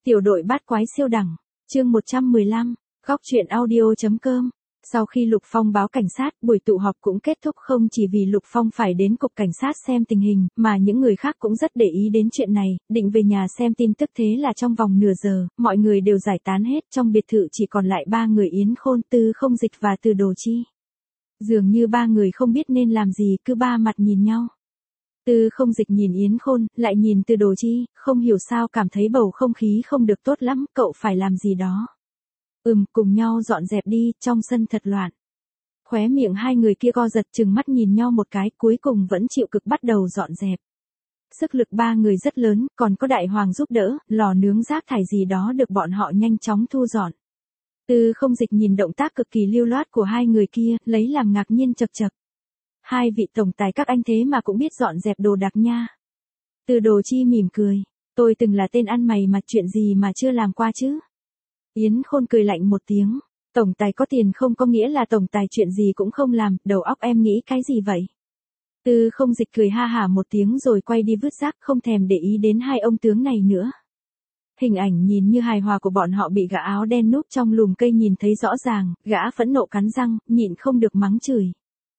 Tiểu đội bát quái siêu đẳng, chương 115, góc truyện audio.com. Sau khi Lục Phong báo cảnh sát, buổi tụ họp cũng kết thúc không chỉ vì Lục Phong phải đến cục cảnh sát xem tình hình, mà những người khác cũng rất để ý đến chuyện này, định về nhà xem tin tức. Thế là trong vòng nửa giờ, mọi người đều giải tán hết, trong biệt thự chỉ còn lại ba người Yến Khôn, Tư Không Dịch và Từ Đồ Chi. Dường như ba người không biết nên làm gì, cứ ba mặt nhìn nhau. Tư Không Dịch nhìn Yến Khôn, lại nhìn Từ Đồ Chi, không hiểu sao cảm thấy bầu không khí không được tốt lắm, cậu phải làm gì đó. Cùng nhau dọn dẹp đi, trong sân thật loạn. Khóe miệng hai người kia co giật, trừng mắt nhìn nhau một cái, cuối cùng vẫn chịu cực bắt đầu dọn dẹp. Sức lực ba người rất lớn, còn có Đại Hoàng giúp đỡ, lò nướng rác thải gì đó được bọn họ nhanh chóng thu dọn. Tư Không Dịch nhìn động tác cực kỳ lưu loát của hai người kia, lấy làm ngạc nhiên chậc chậc. Hai vị tổng tài các anh thế mà cũng biết dọn dẹp đồ đạc nha. Từ Đồ Chi mỉm cười, tôi từng là tên ăn mày mà, chuyện gì mà chưa làm qua chứ. Yến Khôn cười lạnh một tiếng, tổng tài có tiền không có nghĩa là tổng tài chuyện gì cũng không làm, đầu óc em nghĩ cái gì vậy? Tư Không Dịch cười ha hả một tiếng rồi quay đi vứt rác, không thèm để ý đến hai ông tướng này nữa. Hình ảnh nhìn như hài hòa của bọn họ bị gã áo đen núp trong lùm cây nhìn thấy rõ ràng, gã phẫn nộ cắn răng, nhịn không được mắng chửi.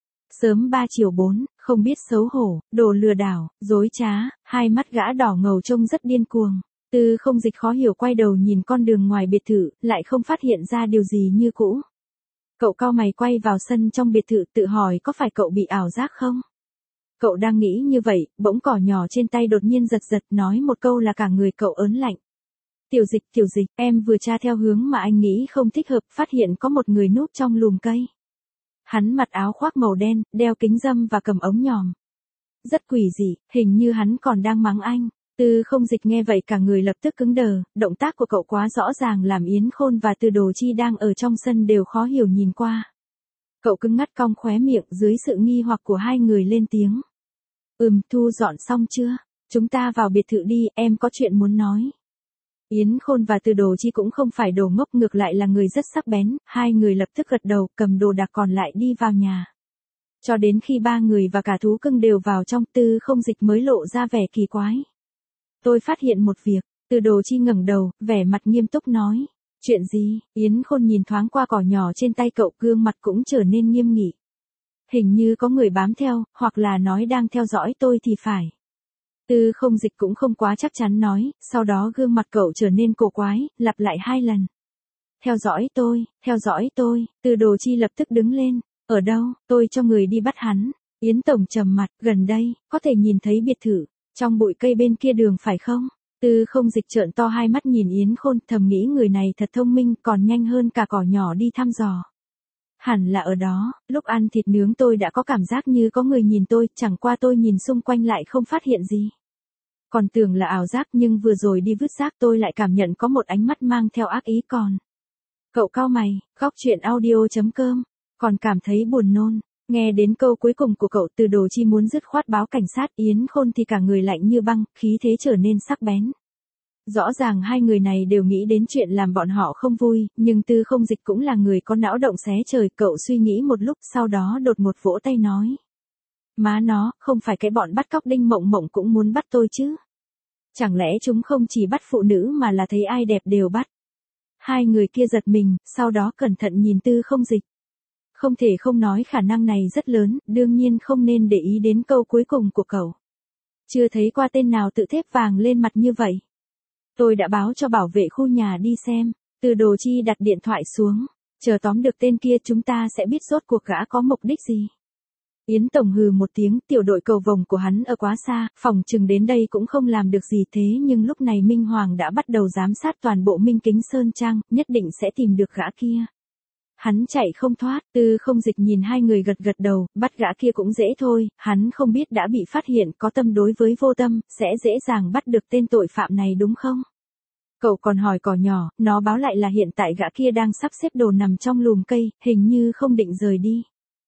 Sớm 3 chiều 4, không biết xấu hổ, đồ lừa đảo, dối trá, hai mắt gã đỏ ngầu trông rất điên cuồng. Tư Không Dịch khó hiểu quay đầu nhìn con đường ngoài biệt thự, lại không phát hiện ra điều gì như cũ. Cậu cau mày quay vào sân trong biệt thự tự hỏi có phải cậu bị ảo giác không? Cậu đang nghĩ như vậy, bỗng cỏ nhỏ trên tay đột nhiên giật giật, nói một câu là cả người cậu ớn lạnh. Tiểu Dịch, em vừa tra theo hướng mà anh nghĩ không thích hợp, phát hiện có một người núp trong lùm cây. Hắn mặc áo khoác màu đen, đeo kính râm và cầm ống nhòm. Rất quỷ dị, hình như hắn còn đang mắng anh. Tư Không Dịch nghe vậy cả người lập tức cứng đờ, động tác của cậu quá rõ ràng làm Yến Khôn và Từ Đồ Chi đang ở trong sân đều khó hiểu nhìn qua. Cậu cứng ngắt cong khóe miệng dưới sự nghi hoặc của hai người lên tiếng. Thu dọn xong chưa? Chúng ta vào biệt thự đi, em có chuyện muốn nói. Yến Khôn và Từ Đồ Chi cũng không phải đồ ngốc, ngược lại là người rất sắc bén, hai người lập tức gật đầu, cầm đồ đạc còn lại đi vào nhà. Cho đến khi ba người và cả thú cưng đều vào trong, Tư Không Dịch mới lộ ra vẻ kỳ quái. Tôi phát hiện một việc. Từ Đồ Chi ngẩng đầu, vẻ mặt nghiêm túc nói. Chuyện gì? Yến Khôn nhìn thoáng qua cỏ nhỏ trên tay cậu, gương mặt cũng trở nên nghiêm nghị. Hình như có người bám theo, hoặc là nói đang theo dõi tôi thì phải. Tư Không Dịch cũng không quá chắc chắn nói, sau đó gương mặt cậu trở nên cổ quái, lặp lại 2 lần. Theo dõi tôi, Từ Đồ Chi lập tức đứng lên. Ở đâu? Tôi cho người đi bắt hắn. Yến Tổng trầm mặt, gần đây, có thể nhìn thấy biệt thự. Trong bụi cây bên kia đường phải không? Tư Không Dịch trợn to hai mắt nhìn Yến Khôn, thầm nghĩ người này thật thông minh, còn nhanh hơn cả cỏ nhỏ đi thăm dò. Hẳn là ở đó, lúc ăn thịt nướng tôi đã có cảm giác như có người nhìn tôi, chẳng qua tôi nhìn xung quanh lại không phát hiện gì. Còn tưởng là ảo giác, nhưng vừa rồi đi vứt rác tôi lại cảm nhận có một ánh mắt mang theo ác ý còn. Cậu cau mày, góc truyện audio.com, còn cảm thấy buồn nôn. Nghe đến câu cuối cùng của cậu, Từ Đồ Chi muốn dứt khoát báo cảnh sát, Yến Khôn thì cả người lạnh như băng, khí thế trở nên sắc bén. Rõ ràng hai người này đều nghĩ đến chuyện làm bọn họ không vui, nhưng Tư Không Dịch cũng là người có não động xé trời, cậu suy nghĩ một lúc sau đó đột ngột vỗ tay nói. Má nó, không phải cái bọn bắt cóc Đinh Mộng Mộng cũng muốn bắt tôi chứ? Chẳng lẽ chúng không chỉ bắt phụ nữ mà là thấy ai đẹp đều bắt? Hai người kia giật mình, sau đó cẩn thận nhìn Tư Không Dịch. Không thể không nói khả năng này rất lớn, đương nhiên không nên để ý đến câu cuối cùng của cậu. Chưa thấy qua tên nào tự thép vàng lên mặt như vậy. Tôi đã báo cho bảo vệ khu nhà đi xem. Từ Đồ Chi đặt điện thoại xuống. Chờ tóm được tên kia chúng ta sẽ biết rốt cuộc gã có mục đích gì. Yến Tổng hừ một tiếng, tiểu đội cầu vồng của hắn ở quá xa, phòng chừng đến đây cũng không làm được gì, thế nhưng lúc này Minh Hoàng đã bắt đầu giám sát toàn bộ Minh Kính Sơn Trang, nhất định sẽ tìm được gã kia. Hắn chạy không thoát. Tư Không Dịch nhìn hai người gật gật đầu, bắt gã kia cũng dễ thôi, hắn không biết đã bị phát hiện, có tâm đối với vô tâm, sẽ dễ dàng bắt được tên tội phạm này đúng không? Cậu còn hỏi cỏ nhỏ, nó báo lại là hiện tại gã kia đang sắp xếp đồ nằm trong lùm cây, hình như không định rời đi.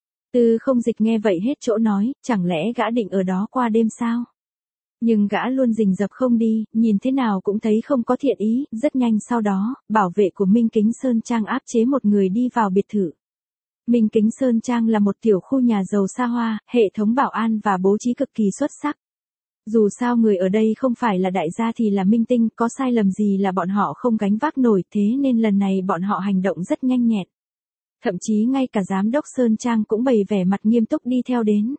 Tư Không Dịch nghe vậy hết chỗ nói, chẳng lẽ gã định ở đó qua đêm sao? Nhưng gã luôn rình rập không đi, nhìn thế nào cũng thấy không có thiện ý, rất nhanh sau đó, bảo vệ của Minh Kính Sơn Trang áp chế một người đi vào biệt thự. Minh Kính Sơn Trang là một tiểu khu nhà giàu xa hoa, hệ thống bảo an và bố trí cực kỳ xuất sắc. Dù sao người ở đây không phải là đại gia thì là minh tinh, có sai lầm gì là bọn họ không gánh vác nổi, thế nên lần này bọn họ hành động rất nhanh nhẹn. Thậm chí ngay cả giám đốc Sơn Trang cũng bày vẻ mặt nghiêm túc đi theo đến.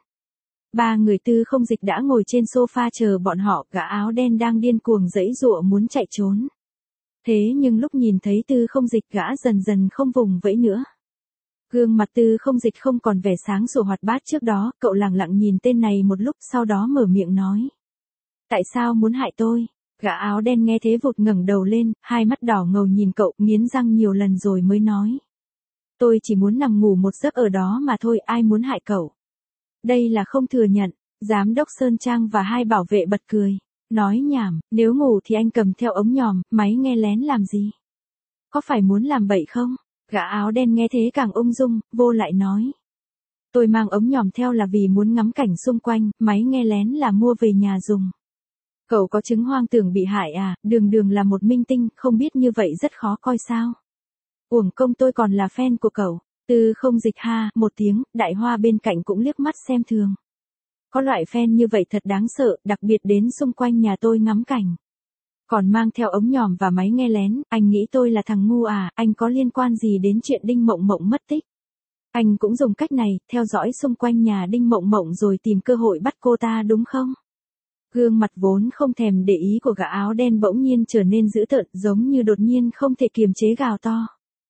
Ba người Tư Không Dịch đã ngồi trên sofa chờ bọn họ, gã áo đen đang điên cuồng giãy giụa muốn chạy trốn. Thế nhưng lúc nhìn thấy Tư Không Dịch gã dần dần không vùng vẫy nữa. Gương mặt Tư Không Dịch không còn vẻ sáng sủa hoạt bát trước đó, cậu lặng lặng nhìn tên này một lúc sau đó mở miệng nói. Tại sao muốn hại tôi? Gã áo đen nghe thế vụt ngẩng đầu lên, hai mắt đỏ ngầu nhìn cậu, nghiến răng nhiều lần rồi mới nói. Tôi chỉ muốn nằm ngủ một giấc ở đó mà thôi, ai muốn hại cậu? Đây là không thừa nhận, giám đốc Sơn Trang và hai bảo vệ bật cười. Nói nhảm, nếu ngủ thì anh cầm theo ống nhòm, máy nghe lén làm gì? Có phải muốn làm bậy không? Gã áo đen nghe thế càng ung dung, vô lại nói. Tôi mang ống nhòm theo là vì muốn ngắm cảnh xung quanh, máy nghe lén là mua về nhà dùng. Cậu có chứng hoang tưởng bị hại à, đường đường là một minh tinh, không biết như vậy rất khó coi sao? Uổng công tôi còn là fan của cậu. Tư Không Dịch ha, một tiếng, Đại Hoa bên cạnh cũng liếc mắt xem thường. Có loại fan như vậy thật đáng sợ, đặc biệt đến xung quanh nhà tôi ngắm cảnh. Còn mang theo ống nhòm và máy nghe lén, anh nghĩ tôi là thằng ngu à, anh có liên quan gì đến chuyện Đinh Mộng Mộng mất tích? Anh cũng dùng cách này, theo dõi xung quanh nhà Đinh Mộng Mộng rồi tìm cơ hội bắt cô ta đúng không? Gương mặt vốn không thèm để ý của gã áo đen bỗng nhiên trở nên dữ tợn, giống như đột nhiên không thể kiềm chế gào to.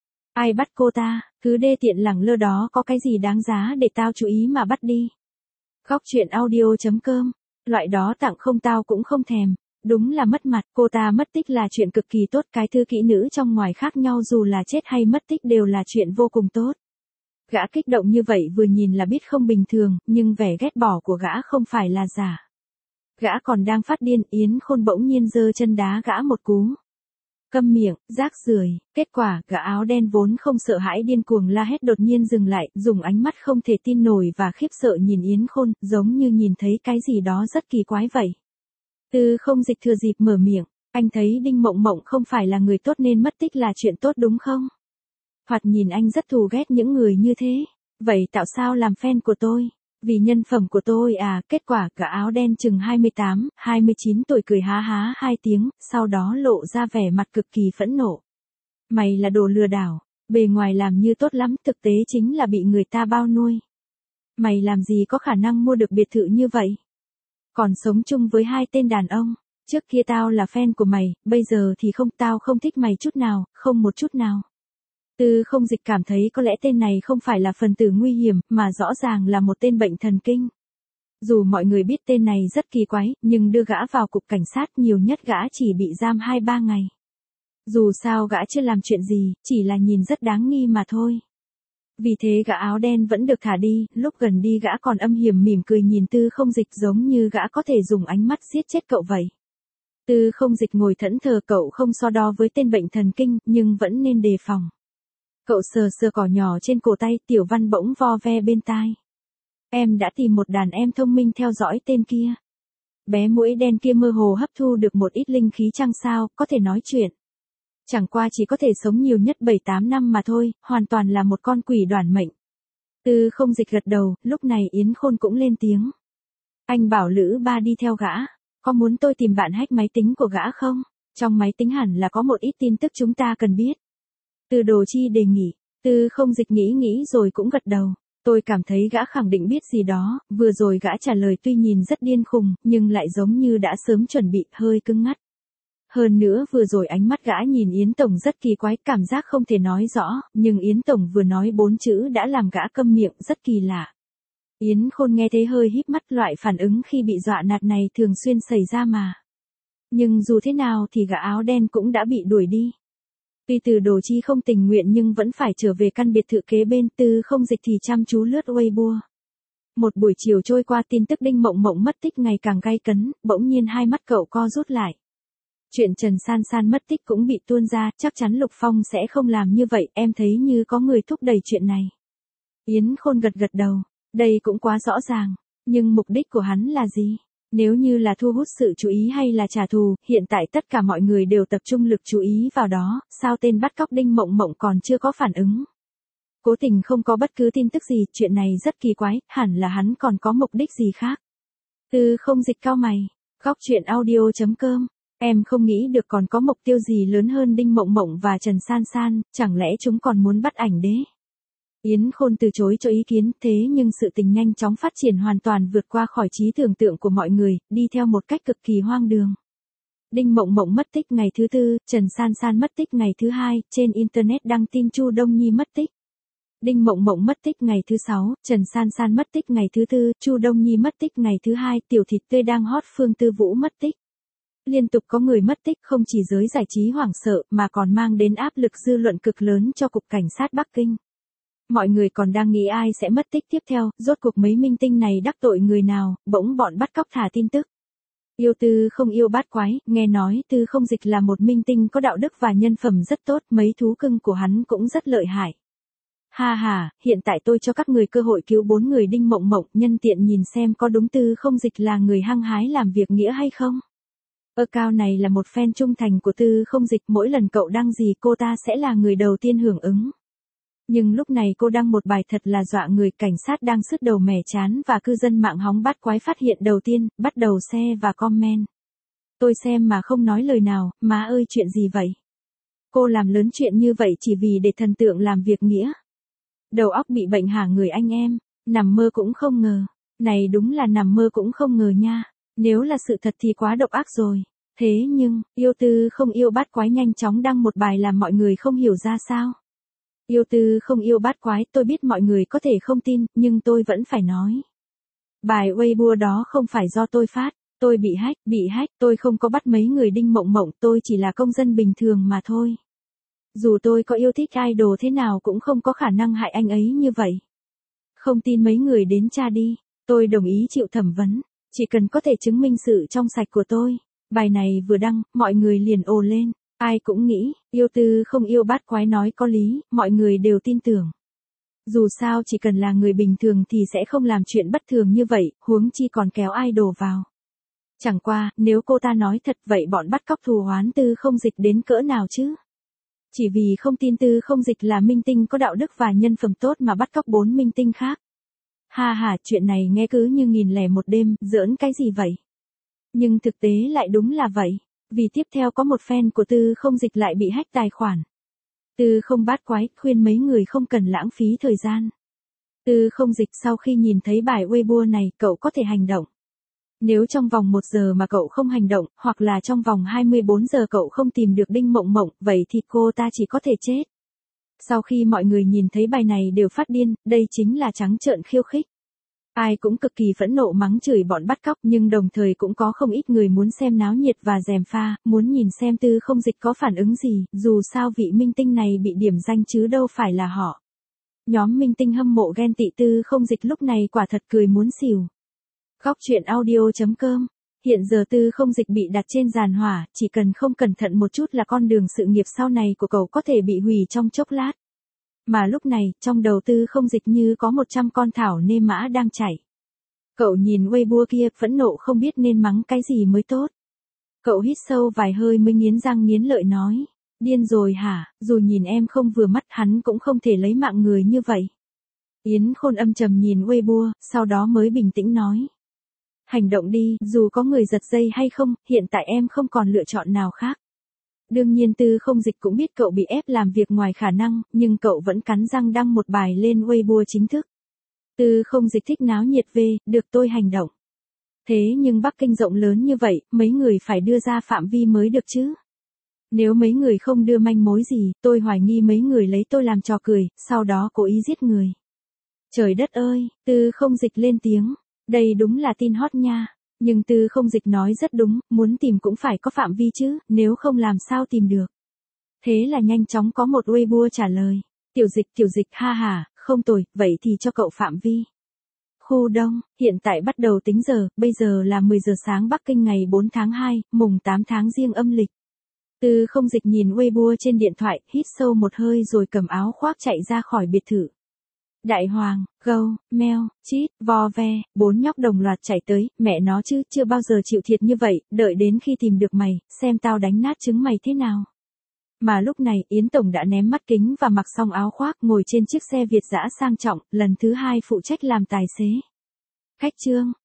Ai bắt cô ta, cứ đê tiện lẳng lơ đó có cái gì đáng giá để tao chú ý mà bắt đi. Góc truyện audio.com, loại đó tặng không tao cũng không thèm. Đúng là mất mặt, cô ta mất tích là chuyện cực kỳ tốt, cái thư kỹ nữ trong ngoài khác nhau dù là chết hay mất tích đều là chuyện vô cùng tốt. Gã kích động như vậy vừa nhìn là biết không bình thường, nhưng vẻ ghét bỏ của gã không phải là giả. Gã còn đang phát điên, Yến Khôn bỗng nhiên giơ chân đá gã một cú. Câm miệng, rác rưởi. Kết quả, gã áo đen vốn không sợ hãi điên cuồng la hét đột nhiên dừng lại, dùng ánh mắt không thể tin nổi và khiếp sợ nhìn Yến Khôn, giống như nhìn thấy cái gì đó rất kỳ quái vậy. Tư Không Dịch thừa dịp mở miệng, anh thấy Đinh Mộng Mộng không phải là người tốt nên mất tích là chuyện tốt đúng không? Thoạt nhìn anh rất thù ghét những người như thế. Vậy tạo sao làm fan của tôi? Vì nhân phẩm của tôi à, kết quả gã áo đen chừng 28, 29 tuổi cười há há hai tiếng, sau đó lộ ra vẻ mặt cực kỳ phẫn nộ. Mày là đồ lừa đảo, bề ngoài làm như tốt lắm, thực tế chính là bị người ta bao nuôi. Mày làm gì có khả năng mua được biệt thự như vậy? Còn sống chung với hai tên đàn ông, trước kia tao là fan của mày, bây giờ thì không, tao không thích mày chút nào, không một chút nào. Tư Không Dịch cảm thấy có lẽ tên này không phải là phần tử nguy hiểm, mà rõ ràng là một tên bệnh thần kinh. Dù mọi người biết tên này rất kỳ quái, nhưng đưa gã vào cục cảnh sát nhiều nhất gã chỉ bị giam 2-3 ngày. Dù sao gã chưa làm chuyện gì, chỉ là nhìn rất đáng nghi mà thôi. Vì thế gã áo đen vẫn được thả đi, lúc gần đi gã còn âm hiểm mỉm cười nhìn Tư Không Dịch giống như gã có thể dùng ánh mắt giết chết cậu vậy. Tư Không Dịch ngồi thẫn thờ, cậu không so đo với tên bệnh thần kinh, nhưng vẫn nên đề phòng. Cậu sờ sờ cỏ nhỏ trên cổ tay, Tiểu Văn bỗng vo ve bên tai. Em đã tìm một đàn em thông minh theo dõi tên kia. Bé muỗi đen kia mơ hồ hấp thu được một ít linh khí chăng sao, có thể nói chuyện. Chẳng qua chỉ có thể sống nhiều nhất 7-8 năm mà thôi, hoàn toàn là một con quỷ đoản mệnh. Tư Không Dịch gật đầu, lúc này Yến Khôn cũng lên tiếng. Anh bảo Lữ Ba đi theo gã, có muốn tôi tìm bạn hack máy tính của gã không? Trong máy tính hẳn là có một ít tin tức chúng ta cần biết. Từ Đồ Chi đề nghị, Tư Không Dịch nghĩ rồi cũng gật đầu. Tôi cảm thấy gã khẳng định biết gì đó, vừa rồi gã trả lời tuy nhìn rất điên khùng, nhưng lại giống như đã sớm chuẩn bị, hơi cứng ngắt. Hơn nữa vừa rồi ánh mắt gã nhìn Yến Tổng rất kỳ quái, cảm giác không thể nói rõ, nhưng Yến Tổng vừa nói 4 chữ đã làm gã câm miệng, rất kỳ lạ. Yến Khôn nghe thế hơi híp mắt, loại phản ứng khi bị dọa nạt này thường xuyên xảy ra mà. Nhưng dù thế nào thì gã áo đen cũng đã bị đuổi đi. Tuy Từ Đồ Chi không tình nguyện nhưng vẫn phải trở về căn biệt thự kế bên, Tư Không Dịch thì chăm chú lướt Weibo. Một buổi chiều trôi qua, tin tức Đinh Mộng Mộng mất tích ngày càng gay cấn, bỗng nhiên hai mắt cậu co rút lại. Chuyện Trần San San mất tích cũng bị tuôn ra, chắc chắn Lục Phong sẽ không làm như vậy, em thấy như có người thúc đẩy chuyện này. Yến Khôn gật gật đầu, đây cũng quá rõ ràng, nhưng mục đích của hắn là gì? Nếu như là thu hút sự chú ý hay là trả thù, hiện tại tất cả mọi người đều tập trung lực chú ý vào đó, sao tên bắt cóc Đinh Mộng Mộng còn chưa có phản ứng? Cố tình không có bất cứ tin tức gì, chuyện này rất kỳ quái, hẳn là hắn còn có mục đích gì khác. Tư Không Dịch cau mày, Góc truyện audio.com. Em không nghĩ được còn có mục tiêu gì lớn hơn Đinh Mộng Mộng và Trần San San, chẳng lẽ chúng còn muốn bắt ảnh đế? Yến Khôn từ chối cho ý kiến, thế nhưng sự tình nhanh chóng phát triển hoàn toàn vượt qua khỏi trí tưởng tượng của mọi người, đi theo một cách cực kỳ hoang đường. Đinh Mộng Mộng mất tích ngày thứ tư, Trần San San mất tích ngày thứ hai, trên Internet đăng tin Chu Đông Nhi mất tích. Đinh Mộng Mộng mất tích ngày thứ 6, Trần San San mất tích ngày thứ tư, Chu Đông Nhi mất tích ngày thứ hai, tiểu thịt tươi đang hot Phương Tư Vũ mất tích. Liên tục có người mất tích không chỉ giới giải trí hoảng sợ mà còn mang đến áp lực dư luận cực lớn cho Cục Cảnh sát Bắc Kinh. Mọi người còn đang nghĩ ai sẽ mất tích tiếp theo, rốt cuộc mấy minh tinh này đắc tội người nào, bỗng bọn bắt cóc thả tin tức. Yêu Tư không yêu bát quái, nghe nói Tư không dịch là một minh tinh có đạo đức và nhân phẩm rất tốt, mấy thú cưng của hắn cũng rất lợi hại. Ha ha, hiện tại tôi cho các người cơ hội cứu 4 người Đinh Mộng Mộng, nhân tiện nhìn xem có đúng Tư không dịch là người hăng hái làm việc nghĩa hay không. Cao này là một fan trung thành của Tư không dịch, mỗi lần cậu đăng gì cô ta sẽ là người đầu tiên hưởng ứng. Nhưng lúc này cô đăng một bài thật là dọa người, cảnh sát đang sứt đầu mẻ chán và cư dân mạng hóng bát quái phát hiện đầu tiên, bắt đầu share và comment. Tôi xem mà không nói lời nào, má ơi chuyện gì vậy? Cô làm lớn chuyện như vậy chỉ vì để thần tượng làm việc nghĩa. Đầu óc bị bệnh hả người anh em, nằm mơ cũng không ngờ. Này đúng là nằm mơ cũng không ngờ nha, nếu là sự thật thì quá độc ác rồi. Thế nhưng, Yêu Tư không yêu bát quái nhanh chóng đăng một bài làm mọi người không hiểu ra sao. Yêu Tư không yêu bát quái, tôi biết mọi người có thể không tin, nhưng tôi vẫn phải nói. Bài Weibo đó không phải do tôi phát, tôi bị hack, tôi không có bắt mấy người Đinh Mộng Mộng, tôi chỉ là công dân bình thường mà thôi. Dù tôi có yêu thích idol thế nào cũng không có khả năng hại anh ấy như vậy. Không tin mấy người đến tra đi, tôi đồng ý chịu thẩm vấn, chỉ cần có thể chứng minh sự trong sạch của tôi. Bài này vừa đăng, mọi người liền ồ lên. Ai cũng nghĩ, Yêu Tư không yêu bát quái nói có lý, mọi người đều tin tưởng. Dù sao chỉ cần là người bình thường thì sẽ không làm chuyện bất thường như vậy, huống chi còn kéo idol vào. Chẳng qua, nếu cô ta nói thật vậy bọn bắt cóc thù oán Tư không dịch đến cỡ nào chứ? Chỉ vì không tin Tư không dịch là minh tinh có đạo đức và nhân phẩm tốt mà bắt cóc 4 minh tinh khác. Ha ha, chuyện này nghe cứ như 1001 đêm, giỡn cái gì vậy? Nhưng thực tế lại đúng là vậy. Vì tiếp theo có một fan của Tư không dịch lại bị hack tài khoản. Tư không bát quái khuyên mấy người không cần lãng phí thời gian. Tư không dịch sau khi nhìn thấy bài Weibo này cậu có thể hành động. Nếu trong vòng 1 giờ mà cậu không hành động, hoặc là trong vòng 24 giờ cậu không tìm được Đinh Mộng Mộng, vậy thì cô ta chỉ có thể chết. Sau khi mọi người nhìn thấy bài này đều phát điên, đây chính là trắng trợn khiêu khích. Ai cũng cực kỳ phẫn nộ mắng chửi bọn bắt cóc, nhưng đồng thời cũng có không ít người muốn xem náo nhiệt và gièm pha, muốn nhìn xem Tư không dịch có phản ứng gì, dù sao vị minh tinh này bị điểm danh chứ đâu phải là họ. Nhóm minh tinh hâm mộ ghen tị Tư không dịch lúc này quả thật cười muốn xỉu. Góc truyện audio.com. Hiện giờ Tư không dịch bị đặt trên giàn hỏa, chỉ cần không cẩn thận một chút là con đường sự nghiệp sau này của cậu có thể bị hủy trong chốc lát. Mà lúc này, trong đầu Tư không dịch như có 100 con thảo nê mã đang chảy. Cậu nhìn Weibo kia, phẫn nộ không biết nên mắng cái gì mới tốt. Cậu hít sâu vài hơi mới nghiến răng nghiến lợi nói. Điên rồi hả, dù nhìn em không vừa mắt hắn cũng không thể lấy mạng người như vậy. Yến Khôn âm trầm nhìn Weibo, sau đó mới bình tĩnh nói. Hành động đi, dù có người giật dây hay không, hiện tại em không còn lựa chọn nào khác. Đương nhiên Tư không dịch cũng biết cậu bị ép làm việc ngoài khả năng, nhưng cậu vẫn cắn răng đăng một bài lên Weibo chính thức. Tư không dịch thích náo nhiệt về, được tôi hành động. Thế nhưng Bắc Kinh rộng lớn như vậy, mấy người phải đưa ra phạm vi mới được chứ. Nếu mấy người không đưa manh mối gì, tôi hoài nghi mấy người lấy tôi làm trò cười, sau đó cố ý giết người. Trời đất ơi, Tư không dịch lên tiếng. Đây đúng là tin hot nha. Nhưng Tư không dịch nói rất đúng, muốn tìm cũng phải có phạm vi chứ, nếu không làm sao tìm được. Thế là nhanh chóng có một Weibo trả lời. Tiểu dịch ha ha, không tồi, vậy thì cho cậu phạm vi. Khu Đông, hiện tại bắt đầu tính giờ, bây giờ là 10 giờ sáng Bắc Kinh ngày 4 tháng 2, mùng 8 tháng Giêng âm lịch. Tư không dịch nhìn Weibo trên điện thoại, hít sâu một hơi rồi cầm áo khoác chạy ra khỏi biệt thự. Đại Hoàng, Gâu, Meo, Chít, Vo Ve, 4 nhóc đồng loạt chạy tới, mẹ nó chứ, chưa bao giờ chịu thiệt như vậy, đợi đến khi tìm được mày, xem tao đánh nát trứng mày thế nào. Mà lúc này, Yến Tổng đã ném mắt kính và mặc xong áo khoác ngồi trên chiếc xe Việt dã sang trọng, lần thứ 2 phụ trách làm tài xế. Khách trương,